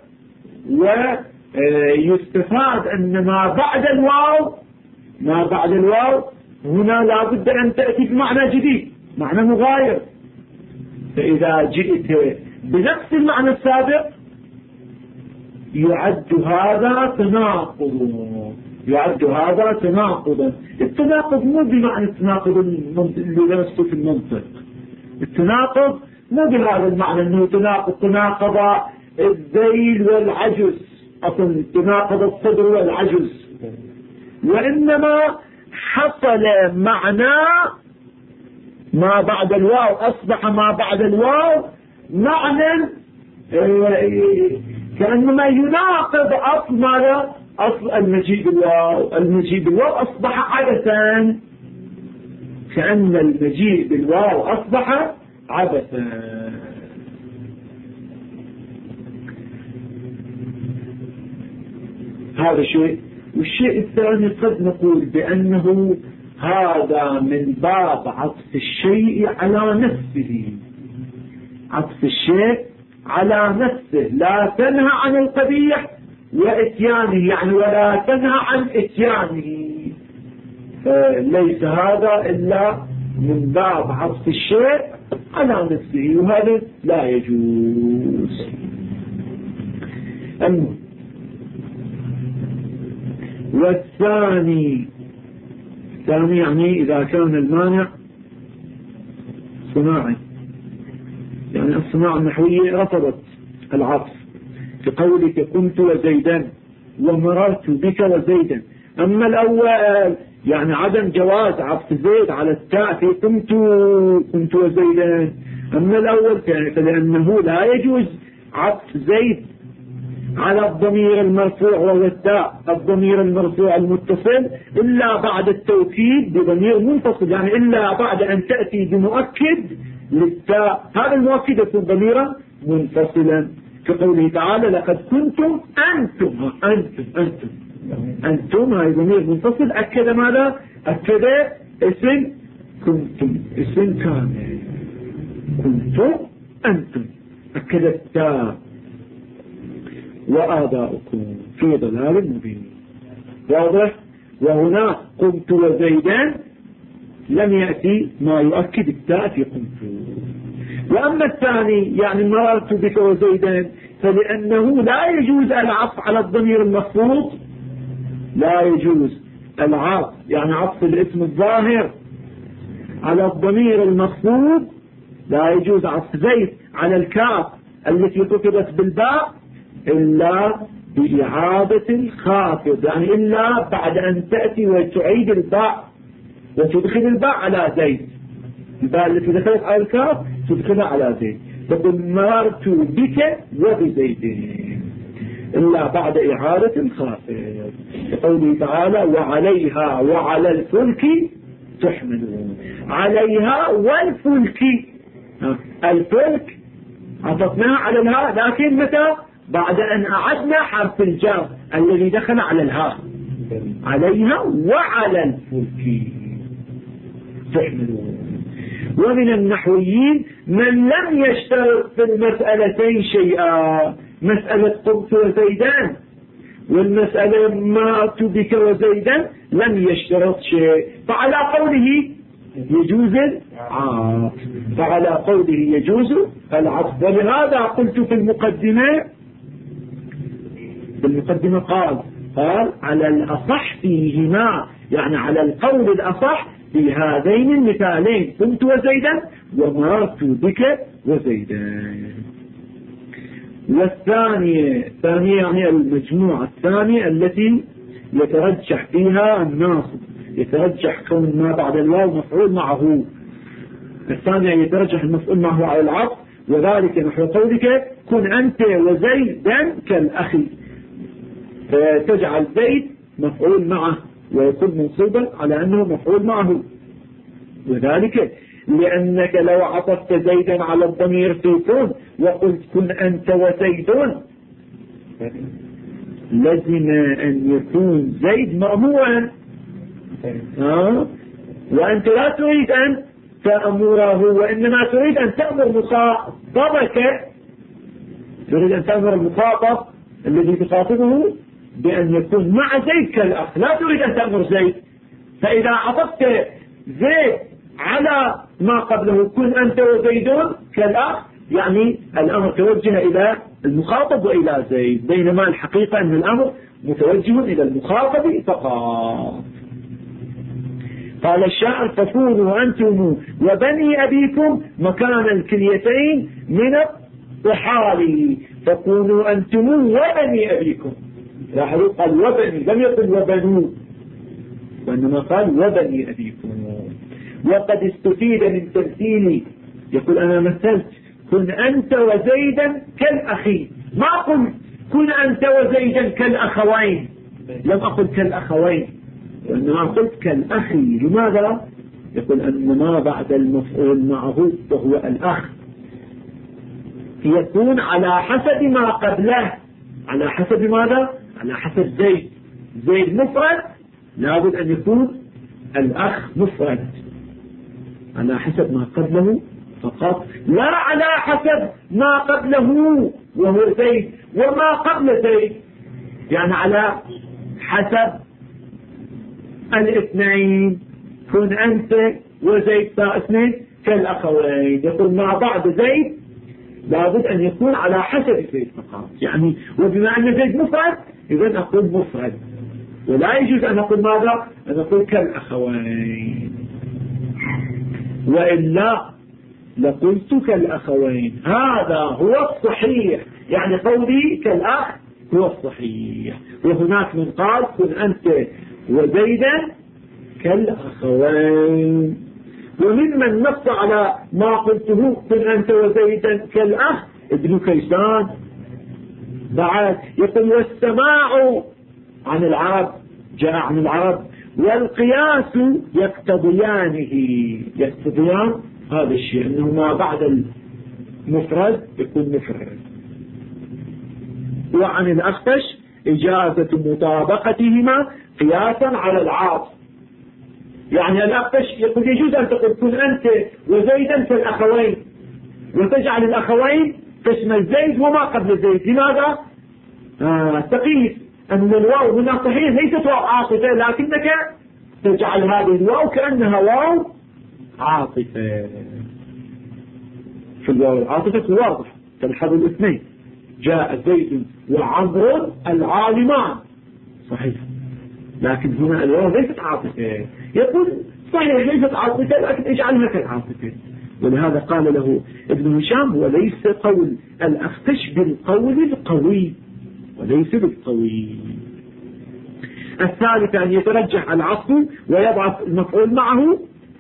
يستفاد أن ما بعد الواو هنا لا بد أن تأتي بمعنى جديد، معنى مغاير. فإذا جئت بنفس المعنى السابق يعد هذا تناقضا. التناقض مو بمعنى التناقض اللي نفسه في المنطق. التناقض مو بهذا المعنى أنه تناقض الذيل والعجز، أصلا تناقض الصدر والعجز، وإنما حصل معنى ما بعد الواو، أصبح ما بعد الواو معنى كأنما يناقض أصل ماذا؟ أصل المجيء بالواو أصبح عبثا، كأن المجيء بالواو أصبح عبثا. هذا شيء. والشيء الثاني قد نقول بأنه هذا من باب عطف الشيء على نفسه. عطف الشيء على نفسه. لا تنهى عن القبيح وإتيانه، يعني ولا تنهى عن إتيانه. فليس هذا إلا من باب عطف الشيء على نفسه، وهذا لا يجوز. والثاني يعني إذا كان المانع صناعي، يعني الصناعة النحوية رفضت العطف، كقولك كنت وزيدا ومررت بك وزيدا. أما الأول يعني عدم جواز عطف زيد على التاء في كنت وزيدا. أما الأول فلأنه لا يجوز عطف زيد على الضمير المرفوع وهو التاء، الضمير المرفوع المتصل، إلا بعد التوكيد بضمير منفصل، يعني إلا بعد أن تأتي بمؤكد للتاء، هذا المؤكد يكون ضميرا منفصلا، كقوله تعالى لقد كنتم أنتم هذا ضمير منفصل. أكد ماذا؟ أكد اسم كنتم اسم كامل، كنتم أنتم أكد التاء، وآباؤكم في ضلال مبين. واضح؟ وهنا قمت وزيدا لم يأتي ما يؤكد التاء في قمت. وأما الثاني يعني مررت بك وزيدا، فلأنه لا يجوز العطف على الضمير المخفوض، لا يجوز العطف يعني عطف الاسم الظاهر على الضمير المخفوض، لا يجوز عطف زيد على الكاف التي كتبت بالباء إلا بإعادة الخافض، يعني إلا بعد أن تأتي وتعيد الباء وتدخل الباء على زيد، الباء التي دخلت على الكاف تدخلها على زيد، تقول مررت بك وبزيد إلا بعد إعادة الخافض. قوله تعالى وعليها وعلى الفلك تحملون، عليها والفلك، الفلك عطفناها على الهاء، لكن متى؟ بعد أن أعدنا حرف الجر الذي دخل على الهاء، عليها وعلى الفلك تحملون. ومن النحويين من لم يشترط في المسألتين شيئا، مسألة قمت وزيدان والمسألة مررت بك وزيدا لم يشترط شيء، فعلى قوله يجوز العطف، فعلى قوله يجوز العطف. ولهذا قلت في المقدمة قال على الأصح فيهما، يعني على القول الأصح في هذين المثالين قمت وزيدا ومررت بك وزيدا. والثانية يعني المجموعة الثانية التي يترجح فيها الناصب، يترجح كون ما بعد الواو مفعول معه، الثانية يترجح المفعول معه على العطف، وذلك نحو قولك كن أنت وزيدا كالأخي، فتجعل زيد مفعول معه ويكون منصوبا على أنه مفعول معه، وذلك لأنك لو عطفت زيدا على الضمير في كن وقلت كن أنت وزيد لازم أن يكون زيد مأمورا، وأنت لا تريد أن تأمره، وإنما تريد أن تأمر مخاطبك، تريد أن تأمر المخاطب الذي تخاطبه بأن يكون مع زيد كالأخ، لا تريد أن تأمر زيد. فإذا عطفت زيد على ما قبله كن أنت وزيدون كالأخ، يعني الأمر توجه إلى المخاطب وإلى زيد، بينما الحقيقة أن الأمر متوجه إلى المخاطب فقط. قال الشاعر فكونوا أنتم وبني أبيكم مكان الكليتين من الطحال، فكونوا أنتم وبني أبيكم، لاحظوا قال وبني لم يقل وبنوا، وإنما قال وبني أبيكم. وقد استفيد من تمثيلي، يقول أنا مثلت كن أنت وزيدا كالأخي، ما قلت كن أنت وزيدا كالأخوين، لم أقل كالأخوين وإنما قلت كالأخي. لماذا؟ يقول أن ما بعد المفعول معه وهو الأخ يكون على حسب ما قبله، على حسب ماذا؟ على حسب زيد، زيد مفرد لابد أن يكون الأخ مفرد على حسب ما قبله فقط، لا على حسب ما قبله وهو زيد وما قبل زيد، يعني على حسب الاثنين كن أنت وزيد اثنين كالأخوين، يقول مع بعض زيد لابد أن يكون على حسب زيد فقط، يعني وبما أن زيد مفرد إذن أقول مفرد، ولا يجوز أن أقول ماذا؟ أن أقول كالأخوين، وإلا لقلت كالأخوين، هذا هو الصحيح، يعني قولي كالأخ هو الصحيح. وهناك من قال كن أنت وزيدا كالأخوين، وممن نص على ما قلته كن أنت وزيدا كالأخ ابن كيسان بعد يقول والسماع عن العرب جاء عن العرب والقياس يقتضيانه، يقتضيان هذا الشيء أنه ما بعد المفرد يكون مفرد. وعن الأخفش إجازة مطابقتهما قياسا على العاطف، يعني الأخ يقول يجوز أن تقول كن أنت وزيدا كالأخوين، وتجعل الأخوين تشمل زيد وما قبل زيد. لماذا؟ تقيس أن الواو هنا صحيح ليست واو عاطفة، لكنك تجعل هذه الواو كأنها واو عاطفة. في الواو العاطفة واضح تلحظ الاثنين، جاء زيد وعمر العالمان صحيح، لكن هنا الواو ليست عاطفة. يقول صحيح ليست عاطفة لكن اجعلها كالعاطفة. ولهذا قال له ابن هشام وليس قول الأخفش بالقول القوي، وليس بالقوي. الثالث أن يترجح العطف ويضعف المفعول معه،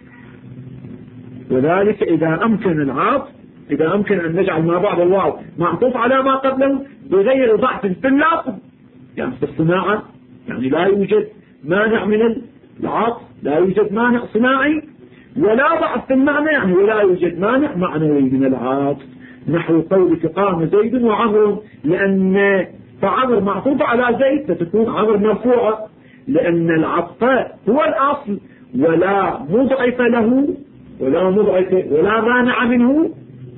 وذلك إذا أمكن العطف، إذا أمكن أن نجعل ما بعد الواو معطوف على ما قبله بغير ضعف في اللفظ. يعني في الصناعة يعني لا يوجد مانع من العطف، لا يوجد مانع صناعي، ولا ضعف في المعنى، يعني ولا يوجد مانع معنوي من العطف. نحو قولك قام زيد وعمر، لأن فعمر معطوف على زيد فتكون عمر مرفوعة، لأن العطف هو الأصل ولا مضعف له ولا مانع منه،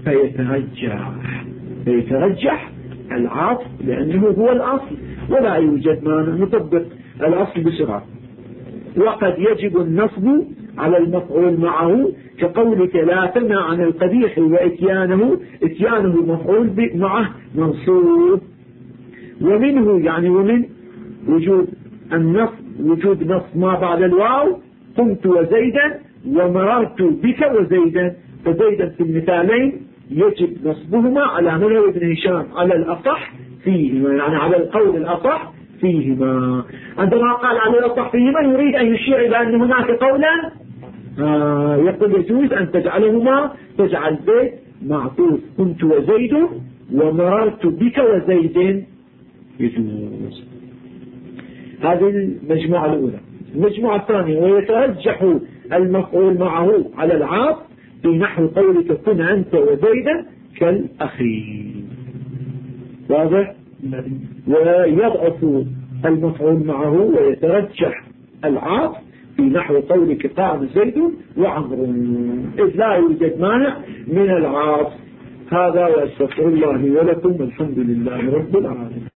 فيترجح العطف لأنه هو الأصل ولا يوجد مانع. نطبق الأصل بسرعة. وقد يجب النصب على المفعول معه كقولك لا تنهى عن القبيح وإتيانه مفعول معه منصوب. ومنه يعني ومن وجود النصب، وجود نصب ما بعد الواو قمت وزيدا ومررت بك وزيدا. فزيدا في المثالين يجب نصبهما على مذهب ابن هشام على الأصح فيهما، يعني على القول الأصح فيهما. عندما قال على الأصح فيهما يريد أن يشير إلى أن هناك قولا يقول يجوز أن تجعل زيد معطوف كنت وزيد ومررت بك وزيد، يجوز. هذه المجموعة الأولى. المجموعة الثانية ويترجح المفعول معه على العاطف في نحو قولك كن أنت وزيدا كالأخي. واضح؟ ويضعف المفعول معه ويترجح العاطف في نحو قولك قام زيد وعمر، إذ لا يوجد مانع من العاطف. هذا، واستغفر الله ولكم، الحمد لله رب العالمين.